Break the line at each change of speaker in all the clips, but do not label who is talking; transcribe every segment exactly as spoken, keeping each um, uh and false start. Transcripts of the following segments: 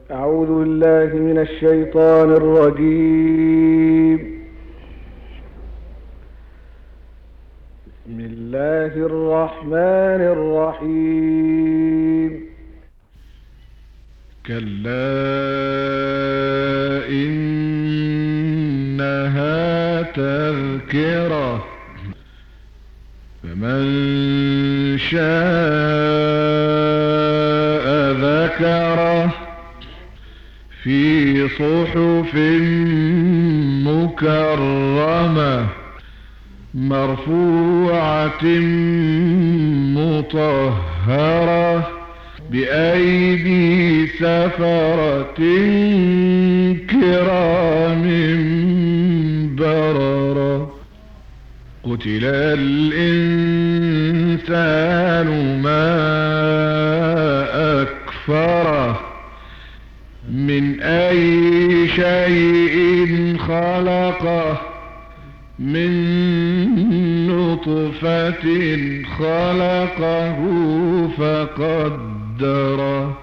أعوذ بالله من الشيطان الرجيم. بسم الله الرحمن الرحيم.
كلا إنها تذكرة فمن شاء ذكره في صحف مكرمة مرفوعة مطهرة بأيدي سفرة كرام بررة قتل الإنسان ما أكفره من أي شيء خلقه من نطفة خلقه فقدره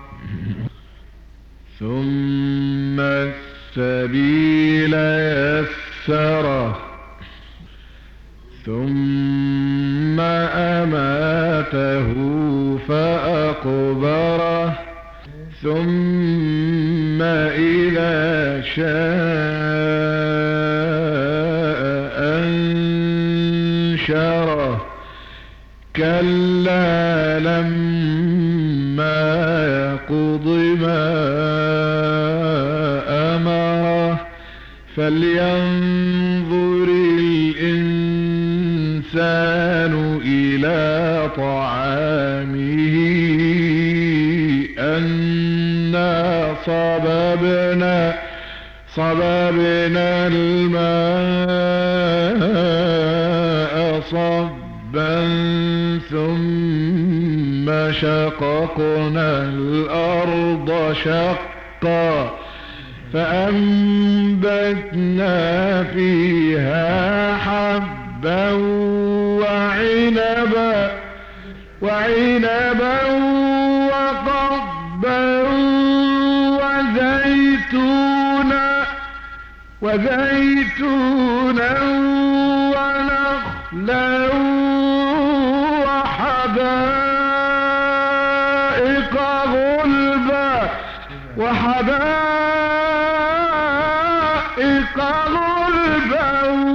ثم السبيل يسره ثم أماته فأقبره ثم إذا شاء أنشره كلا لما يقض ما أمره فلينظر الإنسان إلى طعامه أنا صببنا صببنا الماء صبا ثم شققنا الأرض شقا فأنبتنا فيها حبا وعنبا وعنبا وقضبا وزيتونا وزيتونا ونخلا وحدائق غلبا وحدائق غلبا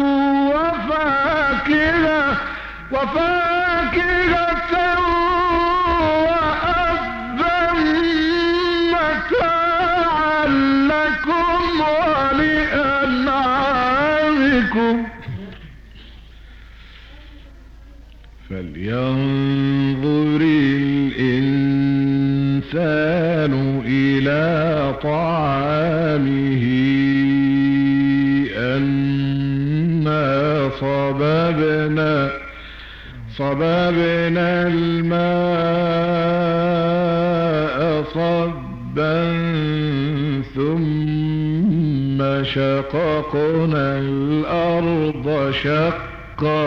وفاكهة وفاكهة وأبا متاعا لكم ولأنعامكم فلينظر الإنسان إلى طعامه أنا صببنا صببنا الماء صبا ثم شققنا الأرض شقا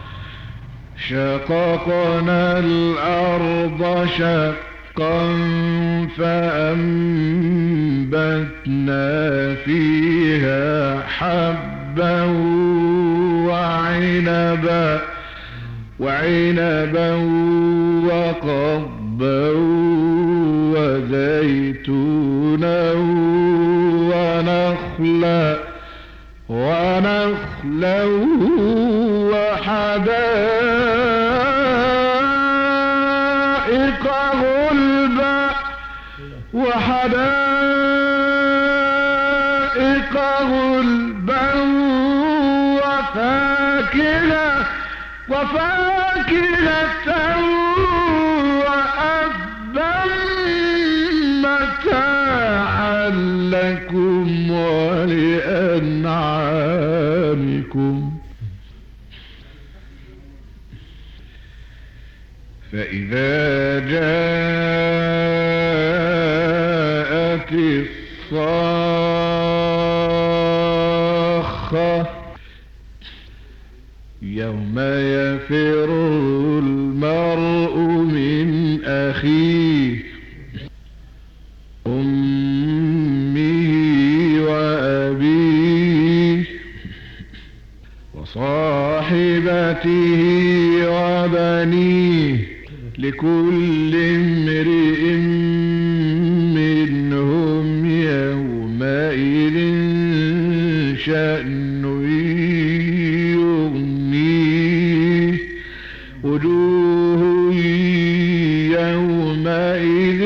شققنا الأرض شقا فأنبتنا فيها حبا وعنبا وعنبا وقضبا وزيتونا ونخلا ونخلا وحدائق غلبا وحدائق غلبا وفاكهة وفاكهة وأبا متاعا لكم ولأنعامكم فإذا جاءت الصاخة يوم يفر المرء من أخيه ثم وزوجاته وبنيه لكل امرئ منهم يومئذ شأن يغنيه وجوه يومئذ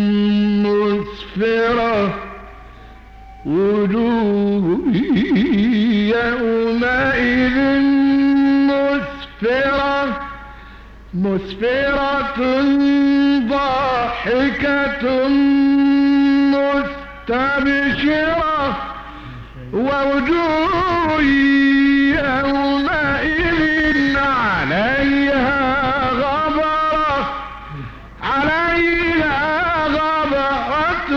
مسفرة وجوه يومئذ مسفرة مسفرة ضاحكة مستبشرة ووجوه يومئذ عليها غبرة عليها غبرة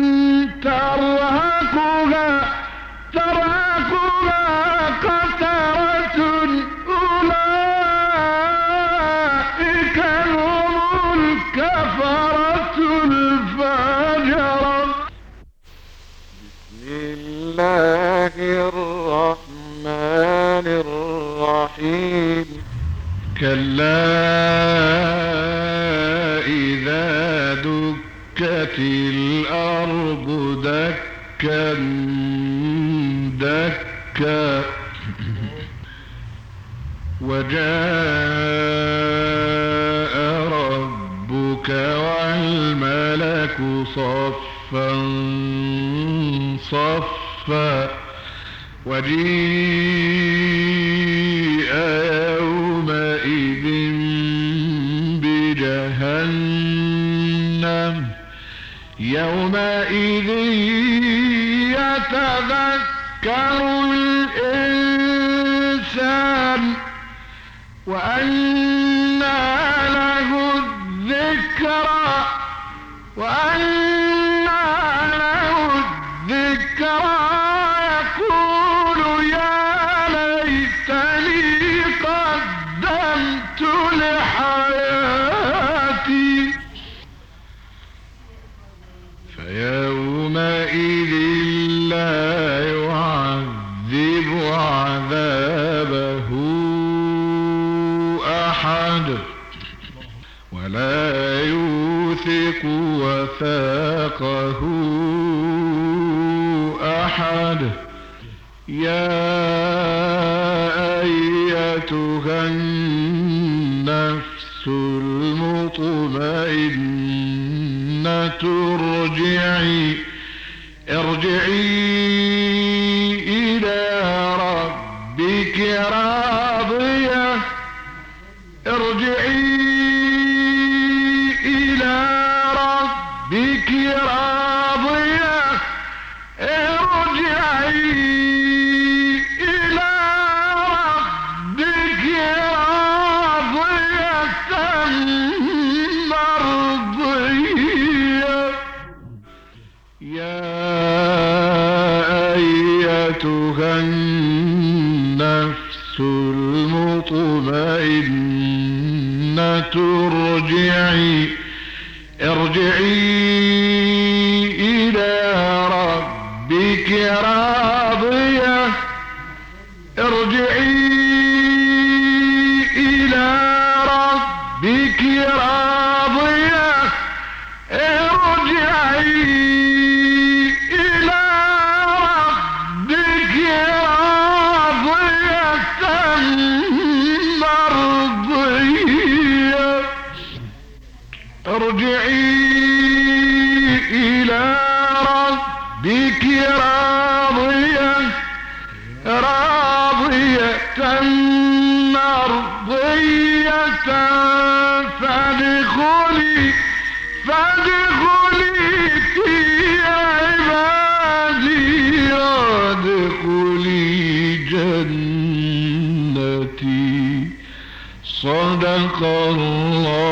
ترهقها ترهقها قترة أولئك هم الكفرة الفجرة.
بسم الله الرحمن الرحيم.
كلا إذا دكت الأرض دكا دكا وجاء ربك والملك صفا صفا وجيء يومئذ بجهنم يومئذ يتذكر الإنسان وأنى له الذكرى وأنى له الذكرى يقول يا ليتني قدمت لحياتي فيومئذ لا يعذب عذابه أحد ولا يوثق وثاقه أحد. يا أيتها النفس المطمئنة ارجعي ارجعي إلى ربك راضية ارجعي إلى ربك راضية ارجعي إلى ربك راضية مرضية. يا أيتها النفس المطمئنة ارجعي ارجعي إلى ربك راضية ارجعي إلى ربك راضية ارجعي إلى ربك راضية مرضية. ارجعي إلى ربك راضية راضية مرضية فادخلي فادخلي في عبادي وادخلي جنتي. صدق الله